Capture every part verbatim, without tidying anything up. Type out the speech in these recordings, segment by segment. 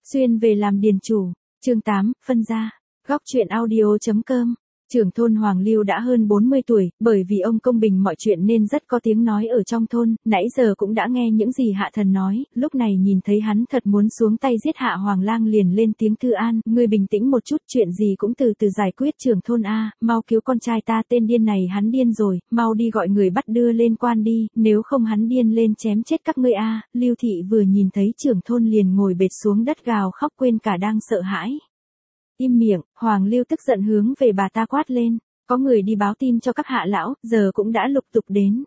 Xuyên về làm điền chủ, chương tám, phân gia, góc truyện audio.com. Trưởng thôn Hoàng Lưu đã hơn bốn mươi tuổi, bởi vì ông công bình mọi chuyện nên rất có tiếng nói ở trong thôn, nãy giờ cũng đã nghe những gì Hạ Thần nói, lúc này nhìn thấy hắn thật muốn xuống tay giết Hạ Hoàng Lang liền lên tiếng Thư An, ngươi bình tĩnh một chút, chuyện gì cũng từ từ giải quyết. Trưởng thôn a, mau cứu con trai ta, tên điên này hắn điên rồi, mau đi gọi người bắt đưa lên quan đi, nếu không hắn điên lên chém chết các ngươi a. Lưu Thị vừa nhìn thấy trưởng thôn liền ngồi bệt xuống đất gào khóc quên cả đang sợ hãi. Im miệng, Hoàng Lưu tức giận hướng về bà ta quát lên, có người đi báo tin cho các Hạ lão, giờ cũng đã lục tục đến.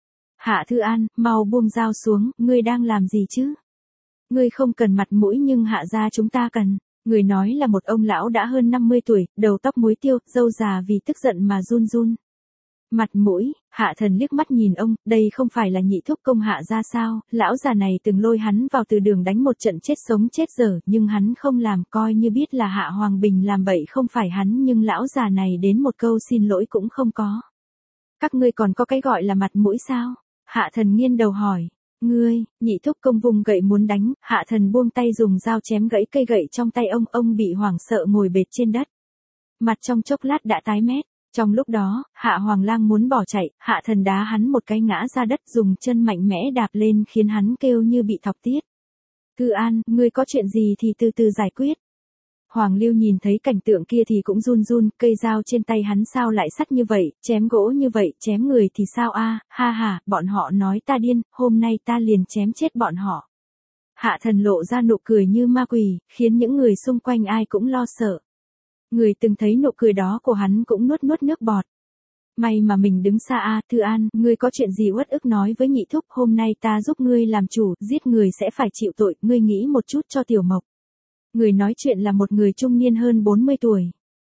Hạ Thư An, mau buông dao xuống, ngươi đang làm gì chứ? Ngươi không cần mặt mũi nhưng Hạ gia chúng ta cần. Người nói là một ông lão đã hơn năm mươi tuổi, đầu tóc muối tiêu, râu già vì tức giận mà run run. Mặt mũi, Hạ Thần liếc mắt nhìn ông, đây không phải là nhị thúc công Hạ gia sao, lão già này từng lôi hắn vào từ đường đánh một trận chết sống chết dở, nhưng hắn không làm, coi như biết là Hạ Hoàng Bình làm bậy không phải hắn, nhưng lão già này đến một câu xin lỗi cũng không có. Các ngươi còn có cái gọi là mặt mũi sao? Hạ Thần nghiêng đầu hỏi. Ngươi, nhị thúc công vùng gậy muốn đánh, Hạ Thần buông tay dùng dao chém gãy cây gậy trong tay ông, ông bị hoảng sợ ngồi bệt trên đất. Mặt trong chốc lát đã tái mét. Trong lúc đó, Hạ Hoàng Lang muốn bỏ chạy, Hạ Thần đá hắn một cái ngã ra đất dùng chân mạnh mẽ đạp lên khiến hắn kêu như bị thọc tiết. Thư An, ngươi có chuyện gì thì từ từ giải quyết. Hoàng Lưu nhìn thấy cảnh tượng kia thì cũng run run, cây dao trên tay hắn sao lại sắt như vậy, chém gỗ như vậy, chém người thì sao a? Ha ha, bọn họ nói ta điên, hôm nay ta liền chém chết bọn họ. Hạ Thần lộ ra nụ cười như ma quỷ, khiến những người xung quanh ai cũng lo sợ. Người từng thấy nụ cười đó của hắn cũng nuốt nuốt nước bọt. May mà mình đứng xa a, Thư An, ngươi có chuyện gì uất ức nói với nhị thúc, hôm nay ta giúp ngươi làm chủ, giết người sẽ phải chịu tội, ngươi nghĩ một chút cho Tiểu Mộc. Người nói chuyện là một người trung niên hơn bốn mươi tuổi.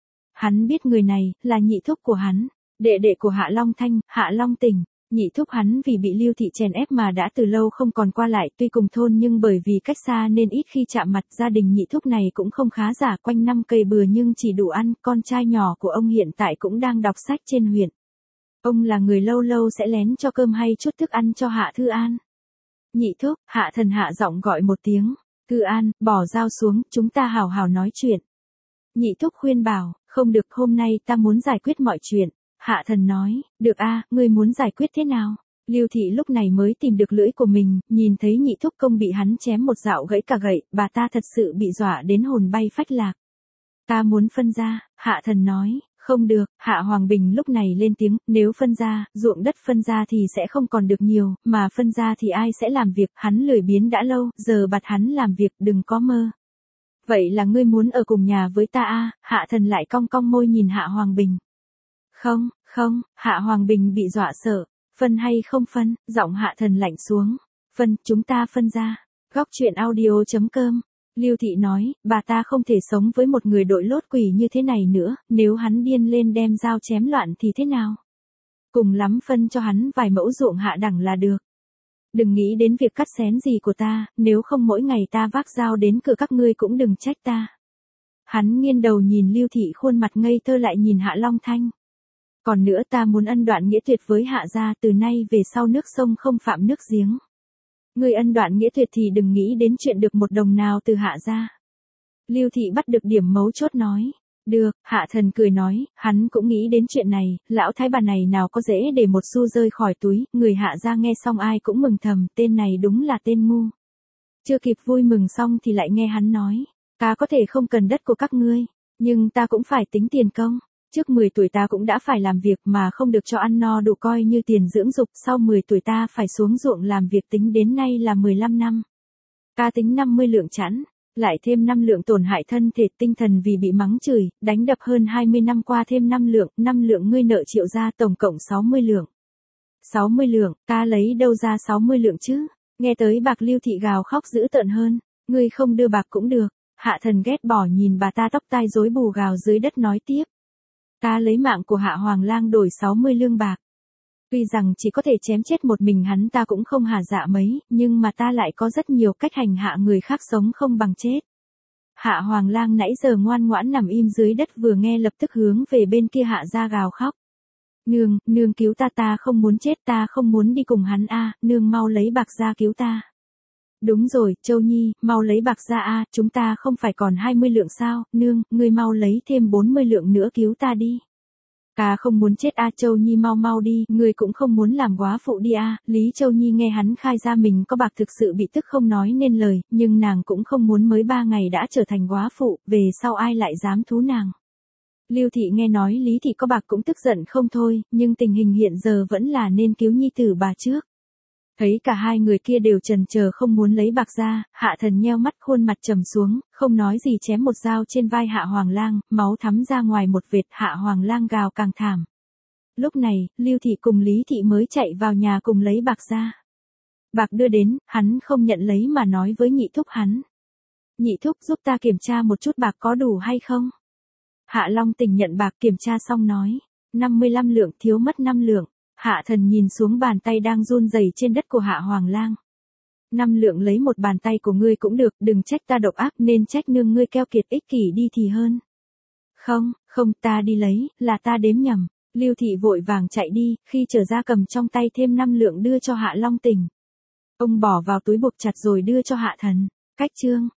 Hắn biết người này, là nhị thúc của hắn, đệ đệ của Hạ Long Thanh, Hạ Long Tỉnh. Nhị thúc hắn vì bị Lưu Thị chèn ép mà đã từ lâu không còn qua lại, tuy cùng thôn nhưng bởi vì cách xa nên ít khi chạm mặt. Gia đình nhị thúc này cũng không khá giả, quanh năm cây bừa nhưng chỉ đủ ăn. Con trai nhỏ của ông hiện tại cũng đang đọc sách trên huyện. Ông là người lâu lâu sẽ lén cho cơm hay chút thức ăn cho Hạ Thư An. Nhị thúc, Hạ Thần hạ giọng gọi một tiếng. Thư An, bỏ dao xuống, chúng ta hào hào nói chuyện. Nhị thúc khuyên bảo, không được, hôm nay ta muốn giải quyết mọi chuyện. Hạ Thần nói, được a, ngươi muốn giải quyết thế nào? Lưu Thị lúc này mới tìm được lưỡi của mình, nhìn thấy nhị thúc công bị hắn chém một dạo gãy cả gậy, bà ta thật sự bị dọa đến hồn bay phách lạc. Ta muốn phân gia, Hạ Thần nói, không được. Hạ Hoàng Bình lúc này lên tiếng, nếu phân gia, ruộng đất phân gia thì sẽ không còn được nhiều, mà phân gia thì ai sẽ làm việc, hắn lười biếng đã lâu, giờ bạt hắn làm việc, đừng có mơ. Vậy là ngươi muốn ở cùng nhà với ta a? Hạ Thần lại cong cong môi nhìn Hạ Hoàng Bình. Không, không, Hạ Hoàng Bình bị dọa sợ. Phân hay không phân, giọng Hạ Thần lạnh xuống. Phân, chúng ta phân ra. Góc truyện audio.com. Lưu Thị nói, bà ta không thể sống với một người đội lốt quỷ như thế này nữa, nếu hắn điên lên đem dao chém loạn thì thế nào? Cùng lắm phân cho hắn vài mẫu ruộng hạ đẳng là được. Đừng nghĩ đến việc cắt xén gì của ta, nếu không mỗi ngày ta vác dao đến cửa các ngươi cũng đừng trách ta. Hắn nghiêng đầu nhìn Lưu Thị khuôn mặt ngây thơ lại nhìn Hạ Long Thanh. Còn nữa ta muốn ân đoạn nghĩa tuyệt với Hạ gia, từ nay về sau nước sông không phạm nước giếng. Ngươi ân đoạn nghĩa tuyệt thì đừng nghĩ đến chuyện được một đồng nào từ Hạ gia. Lưu Thị bắt được điểm mấu chốt nói. Được, Hạ Thần cười nói, hắn cũng nghĩ đến chuyện này, lão thái bà này nào có dễ để một xu rơi khỏi túi, người Hạ gia nghe xong ai cũng mừng thầm, tên này đúng là tên ngu. Chưa kịp vui mừng xong thì lại nghe hắn nói, ta có thể không cần đất của các ngươi, nhưng ta cũng phải tính tiền công. Trước mười tuổi ta cũng đã phải làm việc mà không được cho ăn no đủ coi như tiền dưỡng dục, sau mười tuổi ta phải xuống ruộng làm việc, tính đến nay là mười lăm năm. Ta tính năm mươi lượng chẵn, lại thêm năm lượng tổn hại thân thể tinh thần vì bị mắng chửi, đánh đập hơn hai mươi năm qua thêm năm lượng, năm lượng ngươi nợ Triệu gia tổng cộng sáu mươi lượng. sáu mươi lượng, ta lấy đâu ra sáu mươi lượng chứ? Nghe tới bạc Lưu Thị gào khóc dữ tợn hơn, ngươi không đưa bạc cũng được. Hạ Thần ghét bỏ nhìn bà ta tóc tai rối bù gào dưới đất nói tiếp. Ta lấy mạng của Hạ Hoàng Lang đổi sáu mươi lương bạc. Tuy rằng chỉ có thể chém chết một mình hắn ta cũng không hà dạ mấy, nhưng mà ta lại có rất nhiều cách hành hạ người khác sống không bằng chết. Hạ Hoàng Lang nãy giờ ngoan ngoãn nằm im dưới đất vừa nghe lập tức hướng về bên kia Hạ gia gào khóc. Nương, nương cứu ta, ta không muốn chết, ta không muốn đi cùng hắn a, nương mau lấy bạc ra cứu ta. Đúng rồi, Châu Nhi, mau lấy bạc ra a, chúng ta không phải còn hai mươi lượng sao, nương, ngươi mau lấy thêm bốn mươi lượng nữa cứu ta đi. Ta không muốn chết a, Châu Nhi mau mau đi, ngươi cũng không muốn làm góa phụ đi a. Lý Châu Nhi nghe hắn khai ra mình có bạc thực sự bị tức không nói nên lời, nhưng nàng cũng không muốn mới ba ngày đã trở thành góa phụ, về sau ai lại dám thú nàng. Lưu Thị nghe nói Lý Thị có bạc cũng tức giận không thôi, nhưng tình hình hiện giờ vẫn là nên cứu nhi tử bà trước. Thấy cả hai người kia đều chần chờ không muốn lấy bạc ra, Hạ Thần nheo mắt khuôn mặt trầm xuống, không nói gì chém một dao trên vai Hạ Hoàng Lang, máu thắm ra ngoài một vệt, Hạ Hoàng Lang gào càng thảm. Lúc này, Lưu Thị cùng Lý Thị mới chạy vào nhà cùng lấy bạc ra. Bạc đưa đến, hắn không nhận lấy mà nói với nhị thúc hắn. Nhị thúc giúp ta kiểm tra một chút bạc có đủ hay không? Hạ Long Tình nhận bạc kiểm tra xong nói, năm mươi lăm lượng thiếu mất năm lượng. Hạ Thần nhìn xuống bàn tay đang run rẩy trên đất của Hạ Hoàng Lang. Năm lượng lấy một bàn tay của ngươi cũng được, đừng trách ta độc ác nên trách nương ngươi keo kiệt ích kỷ đi thì hơn. Không, không ta đi lấy, là ta đếm nhầm. Lưu Thị vội vàng chạy đi, khi trở ra cầm trong tay thêm năm lượng đưa cho Hạ Long Tình. Ông bỏ vào túi buộc chặt rồi đưa cho Hạ Thần. Cách chương